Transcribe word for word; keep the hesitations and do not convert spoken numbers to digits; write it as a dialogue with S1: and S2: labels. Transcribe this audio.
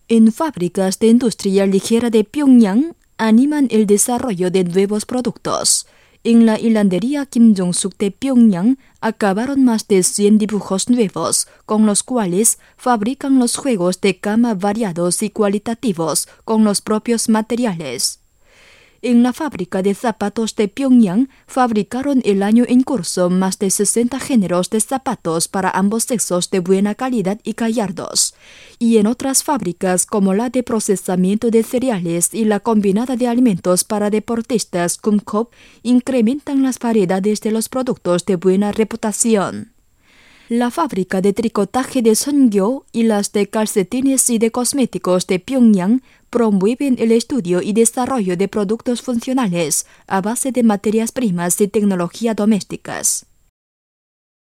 S1: En fábricas de industria ligera de Pyongyang animan el desarrollo de nuevos productos. En la hilandería Kim Jong-suk de Pyongyang acabaron más de cien dibujos nuevos, con los cuales fabrican los juegos de cama variados y cualitativos con los propios materiales. En la fábrica de zapatos de Pyongyang fabricaron el año en curso más de sesenta géneros de zapatos para ambos sexos de buena calidad y gallardos. Y en otras fábricas como la de procesamiento de cereales y la combinada de alimentos para deportistas Kumkop incrementan las variedades de los productos de buena reputación. La fábrica de tricotaje de Songyo y las de calcetines y de cosméticos de Pyongyang promueven el estudio y desarrollo de productos funcionales a base de materias primas y tecnología domésticas.